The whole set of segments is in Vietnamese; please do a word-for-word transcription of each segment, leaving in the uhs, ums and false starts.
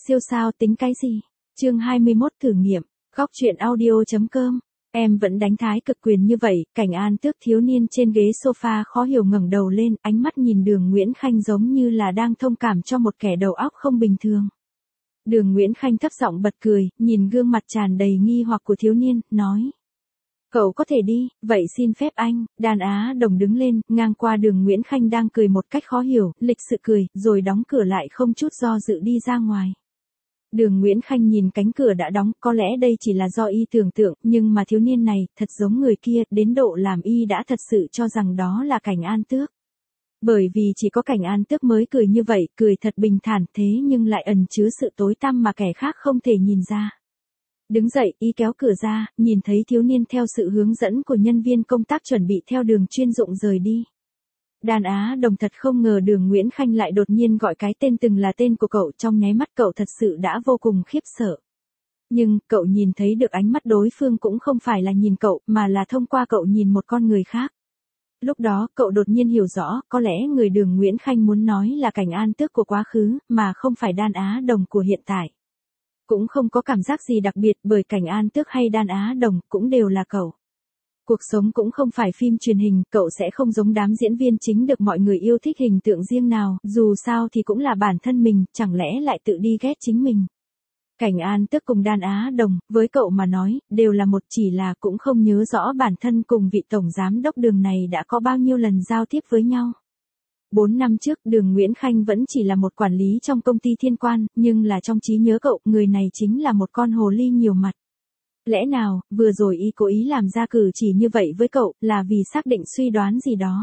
siêu sao tính cái gì? Chương hai mươi mốt thử nghiệm, góc truyện audio.com. Em vẫn đánh thái cực quyền như vậy, Cảnh An Tước thiếu niên trên ghế sofa khó hiểu ngẩng đầu lên, ánh mắt nhìn Đường Nguyễn Khanh giống như là đang thông cảm cho một kẻ đầu óc không bình thường. Đường Nguyễn Khanh thấp giọng bật cười, nhìn gương mặt tràn đầy nghi hoặc của thiếu niên, nói. Cậu có thể đi, vậy xin phép anh. Đàn Á Đồng đứng lên, ngang qua Đường Nguyễn Khanh đang cười một cách khó hiểu, lịch sự cười, rồi đóng cửa lại không chút do dự đi ra ngoài. Đường Nguyễn Khanh nhìn cánh cửa đã đóng, có lẽ đây chỉ là do y tưởng tượng, nhưng mà thiếu niên này, thật giống người kia, đến độ làm y đã thật sự cho rằng đó là Cảnh An Tước. Bởi vì chỉ có Cảnh An Tước mới cười như vậy, cười thật bình thản thế nhưng lại ẩn chứa sự tối tăm mà kẻ khác không thể nhìn ra. Đứng dậy, y kéo cửa ra, nhìn thấy thiếu niên theo sự hướng dẫn của nhân viên công tác chuẩn bị theo đường chuyên dụng rời đi. Đàn Á Đồng thật không ngờ Đường Nguyễn Khanh lại đột nhiên gọi cái tên từng là tên của cậu, trong nháy mắt cậu thật sự đã vô cùng khiếp sợ. Nhưng, cậu nhìn thấy được ánh mắt đối phương cũng không phải là nhìn cậu, mà là thông qua cậu nhìn một con người khác. Lúc đó, cậu đột nhiên hiểu rõ, có lẽ người Đường Nguyễn Khanh muốn nói là Cảnh An Tước của quá khứ, mà không phải Đàn Á Đồng của hiện tại. Cũng không có cảm giác gì đặc biệt bởi Cảnh An Tước hay Đàn Á Đồng cũng đều là cậu. Cuộc sống cũng không phải phim truyền hình, cậu sẽ không giống đám diễn viên chính được mọi người yêu thích hình tượng riêng nào, dù sao thì cũng là bản thân mình, chẳng lẽ lại tự đi ghét chính mình. Cảnh An Tước cùng Đàn Á Đồng, với cậu mà nói, đều là một, chỉ là cũng không nhớ rõ bản thân cùng vị tổng giám đốc Đường này đã có bao nhiêu lần giao tiếp với nhau. Bốn năm trước, Đường Nguyễn Khanh vẫn chỉ là một quản lý trong công ty Thiên Quan, nhưng là trong trí nhớ cậu, người này chính là một con hồ ly nhiều mặt. Lẽ nào, vừa rồi y cố ý làm ra cử chỉ như vậy với cậu, là vì xác định suy đoán gì đó?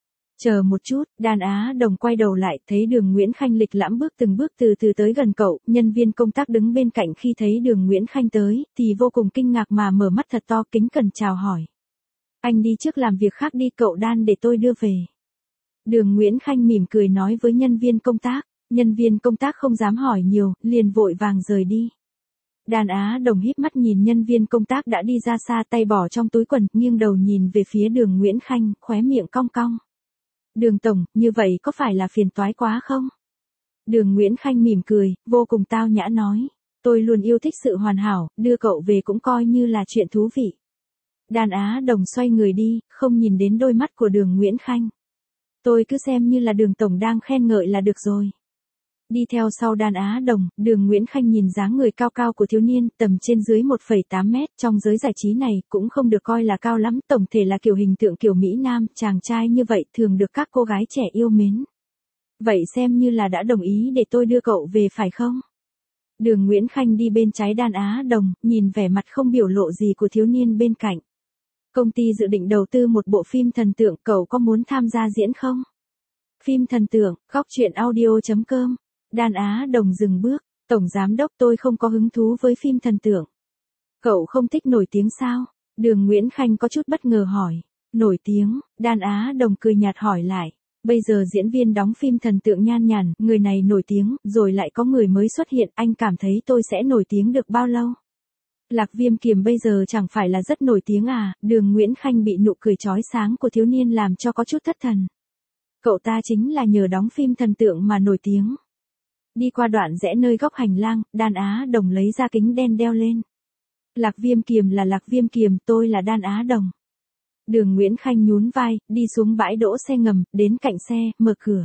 Chờ một chút, Đàn Á Đồng quay đầu lại, thấy Đường Nguyễn Khanh lịch lãm bước từng bước từ từ tới gần cậu, nhân viên công tác đứng bên cạnh khi thấy Đường Nguyễn Khanh tới, thì vô cùng kinh ngạc mà mở mắt thật to kính cẩn chào hỏi. Anh đi trước làm việc khác đi cậu Đan để tôi đưa về. Đường Nguyễn Khanh mỉm cười nói với nhân viên công tác, nhân viên công tác không dám hỏi nhiều, liền vội vàng rời đi. Đàn Á Đồng híp mắt nhìn nhân viên công tác đã đi ra xa, tay bỏ trong túi quần, nghiêng đầu nhìn về phía Đường Nguyễn Khanh, khóe miệng cong cong. Đường tổng, như vậy có phải là phiền toái quá không? Đường Nguyễn Khanh mỉm cười, vô cùng tao nhã nói, tôi luôn yêu thích sự hoàn hảo, đưa cậu về cũng coi như là chuyện thú vị. Đàn Á Đồng xoay người đi, không nhìn đến đôi mắt của Đường Nguyễn Khanh. Tôi cứ xem như là Đường tổng đang khen ngợi là được rồi. Đi theo sau Đàn Á Đồng, Đường Nguyễn Khanh nhìn dáng người cao cao của thiếu niên, tầm trên dưới một phẩy tám mét, trong giới giải trí này, cũng không được coi là cao lắm, tổng thể là kiểu hình tượng kiểu Mỹ Nam, chàng trai như vậy thường được các cô gái trẻ yêu mến. Vậy xem như là đã đồng ý để tôi đưa cậu về phải không? Đường Nguyễn Khanh đi bên trái Đàn Á Đồng, nhìn vẻ mặt không biểu lộ gì của thiếu niên bên cạnh. Công ty dự định đầu tư một bộ phim thần tượng, cậu có muốn tham gia diễn không? Phim thần tượng, góc truyện audio.com. Đàn Á Đồng dừng bước, tổng giám đốc tôi không có hứng thú với phim thần tượng. Cậu không thích nổi tiếng sao? Đường Nguyễn Khanh có chút bất ngờ hỏi. Nổi tiếng, Đàn Á Đồng cười nhạt hỏi lại. Bây giờ diễn viên đóng phim thần tượng nhan nhản, người này nổi tiếng, rồi lại có người mới xuất hiện, anh cảm thấy tôi sẽ nổi tiếng được bao lâu? Lạc Viêm Kiềm bây giờ chẳng phải là rất nổi tiếng à? Đường Nguyễn Khanh bị nụ cười chói sáng của thiếu niên làm cho có chút thất thần. Cậu ta chính là nhờ đóng phim thần tượng mà nổi tiếng. Đi qua đoạn rẽ nơi góc hành lang, Đàn Á Đồng lấy ra kính đen đeo lên. Lạc Viêm Kiềm là Lạc Viêm Kiềm, tôi là Đàn Á Đồng. Đường Nguyễn Khanh nhún vai, đi xuống bãi đỗ xe ngầm, đến cạnh xe, mở cửa.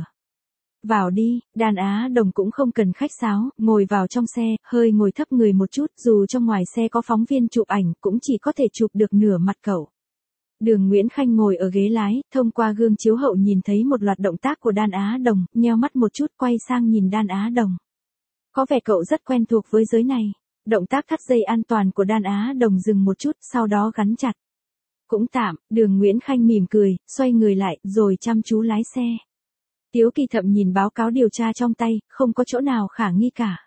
Vào đi, Đàn Á Đồng cũng không cần khách sáo, ngồi vào trong xe, hơi ngồi thấp người một chút, dù trong ngoài xe có phóng viên chụp ảnh, cũng chỉ có thể chụp được nửa mặt cậu. Đường Nguyễn Khanh ngồi ở ghế lái, thông qua gương chiếu hậu nhìn thấy một loạt động tác của Đàn Á Đồng, nheo mắt một chút quay sang nhìn Đàn Á Đồng. Có vẻ cậu rất quen thuộc với giới này. Động tác thắt dây an toàn của Đàn Á Đồng dừng một chút, sau đó gắn chặt. Cũng tạm, Đường Nguyễn Khanh mỉm cười, xoay người lại, rồi chăm chú lái xe. Tiếu Kỳ Thậm nhìn báo cáo điều tra trong tay, không có chỗ nào khả nghi cả.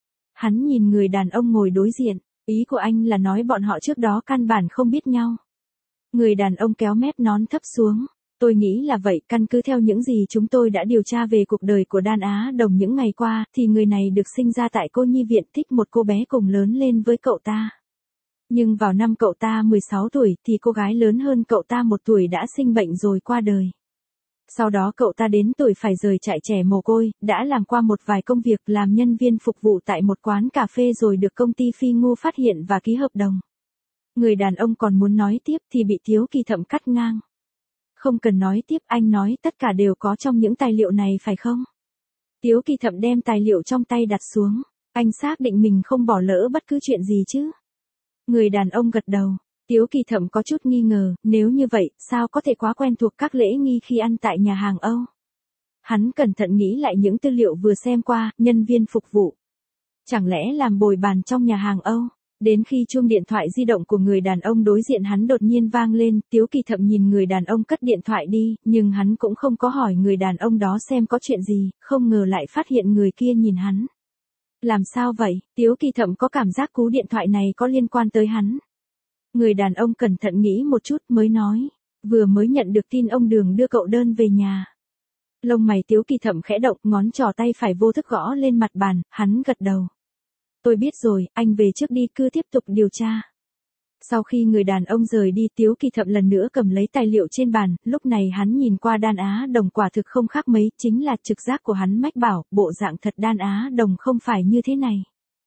Hắn nhìn người đàn ông ngồi đối diện, ý của anh là nói bọn họ trước đó căn bản không biết nhau. Người đàn ông kéo mép nón thấp xuống. Tôi nghĩ là vậy, căn cứ theo những gì chúng tôi đã điều tra về cuộc đời của Đàn Á Đồng những ngày qua, thì người này được sinh ra tại cô nhi viện, thích một cô bé cùng lớn lên với cậu ta. Nhưng vào năm cậu ta mười sáu tuổi thì cô gái lớn hơn cậu ta một tuổi đã sinh bệnh rồi qua đời. Sau đó cậu ta đến tuổi phải rời trại trẻ mồ côi, đã làm qua một vài công việc làm nhân viên phục vụ tại một quán cà phê rồi được công ty Phi Ngu phát hiện và ký hợp đồng. Người đàn ông còn muốn nói tiếp thì bị Tiếu Kỳ Thậm cắt ngang. Không cần nói tiếp, anh nói tất cả đều có trong những tài liệu này phải không? Tiếu Kỳ Thậm đem tài liệu trong tay đặt xuống. Anh xác định mình không bỏ lỡ bất cứ chuyện gì chứ? Người đàn ông gật đầu. Tiếu Kỳ Thậm có chút nghi ngờ, nếu như vậy, sao có thể quá quen thuộc các lễ nghi khi ăn tại nhà hàng Âu? Hắn cẩn thận nghĩ lại những tư liệu vừa xem qua, nhân viên phục vụ. Chẳng lẽ làm bồi bàn trong nhà hàng Âu? Đến khi chuông điện thoại di động của người đàn ông đối diện hắn đột nhiên vang lên, Tiếu Kỳ Thậm nhìn người đàn ông cất điện thoại đi, nhưng hắn cũng không có hỏi người đàn ông đó xem có chuyện gì, không ngờ lại phát hiện người kia nhìn hắn. Làm sao vậy? Tiếu Kỳ Thậm có cảm giác cú điện thoại này có liên quan tới hắn. Người đàn ông cẩn thận nghĩ một chút mới nói, vừa mới nhận được tin ông Đường đưa cậu đơn về nhà. Lông mày Tiếu Kỳ Thậm khẽ động, ngón trỏ tay phải vô thức gõ lên mặt bàn, hắn gật đầu. Tôi biết rồi, anh về trước đi, cứ tiếp tục điều tra. Sau khi người đàn ông rời đi, Tiếu Kỳ Thậm lần nữa cầm lấy tài liệu trên bàn, lúc này hắn nhìn qua Đan Á Đồng quả thực không khác mấy, chính là trực giác của hắn mách bảo, bộ dạng thật Đan Á Đồng không phải như thế này.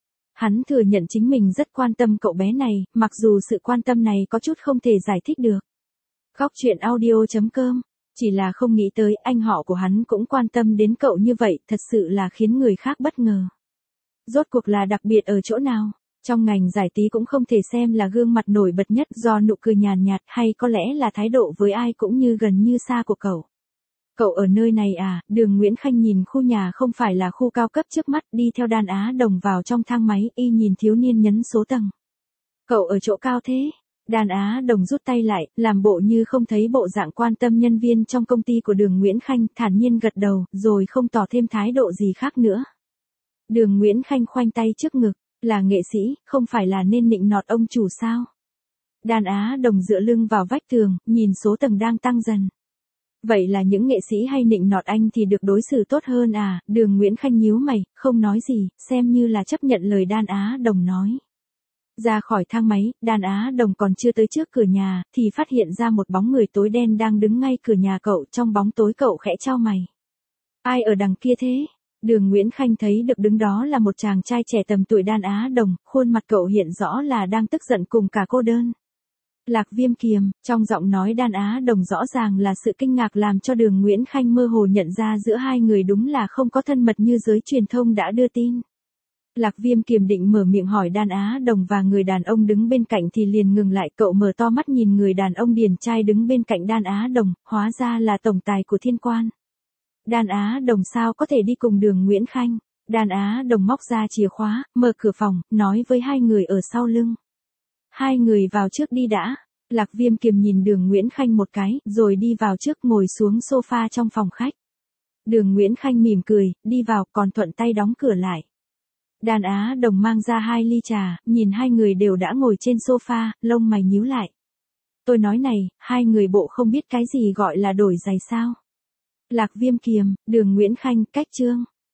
Hắn thừa nhận chính mình rất quan tâm cậu bé này, mặc dù sự quan tâm này có chút không thể giải thích được. Góc truyện audio chấm com, chỉ là không nghĩ tới anh họ của hắn cũng quan tâm đến cậu như vậy, thật sự là khiến người khác bất ngờ. Rốt cuộc là đặc biệt ở chỗ nào? Trong ngành giải trí cũng không thể xem là gương mặt nổi bật nhất do nụ cười nhàn nhạt, hay có lẽ là thái độ với ai cũng như gần như xa của cậu. Cậu ở nơi này à? Đường Nguyễn Khanh nhìn khu nhà không phải là khu cao cấp trước mắt, đi theo Đan Á Đồng vào trong thang máy, y nhìn thiếu niên nhấn số tầng. Cậu ở chỗ cao thế? Đan Á Đồng rút tay lại, làm bộ như không thấy bộ dạng quan tâm nhân viên trong công ty của Đường Nguyễn Khanh, thản nhiên gật đầu, rồi không tỏ thêm thái độ gì khác nữa. Đường Nguyễn Khanh khoanh tay trước ngực, là nghệ sĩ, không phải là nên nịnh nọt ông chủ sao? Đan Á Đồng dựa lưng vào vách tường, nhìn số tầng đang tăng dần. Vậy là những nghệ sĩ hay nịnh nọt anh thì được đối xử tốt hơn à? Đường Nguyễn Khanh nhíu mày, không nói gì, xem như là chấp nhận lời Đan Á Đồng nói. Ra khỏi thang máy, Đan Á Đồng còn chưa tới trước cửa nhà, thì phát hiện ra một bóng người tối đen đang đứng ngay cửa nhà cậu, trong bóng tối cậu khẽ chau mày. Ai ở đằng kia thế? Đường Nguyễn Khanh thấy được đứng đó là một chàng trai trẻ tầm tuổi Đan Á Đồng, khuôn mặt cậu hiện rõ là đang tức giận cùng cả cô đơn. Lạc Viêm Kiềm, trong giọng nói Đan Á Đồng rõ ràng là sự kinh ngạc làm cho Đường Nguyễn Khanh mơ hồ nhận ra giữa hai người đúng là không có thân mật như giới truyền thông đã đưa tin. Lạc Viêm Kiềm định mở miệng hỏi Đan Á Đồng và người đàn ông đứng bên cạnh thì liền ngừng lại, cậu mở to mắt nhìn người đàn ông điển trai đứng bên cạnh Đan Á Đồng, hóa ra là tổng tài của Thiên Quan. Đan Á Đồng sao có thể đi cùng Đường Nguyễn Khanh? Đan Á Đồng móc ra chìa khóa, mở cửa phòng, nói với hai người ở sau lưng. Hai người vào trước đi đã. Lạc Viêm Kiềm nhìn Đường Nguyễn Khanh một cái, rồi đi vào trước ngồi xuống sofa trong phòng khách. Đường Nguyễn Khanh mỉm cười, đi vào, còn thuận tay đóng cửa lại. Đan Á Đồng mang ra hai ly trà, nhìn hai người đều đã ngồi trên sofa, lông mày nhíu lại. Tôi nói này, hai người bộ không biết cái gì gọi là đổi giày sao? Lạc Viêm Kiềm, Đường Nguyễn Khanh, cách chương.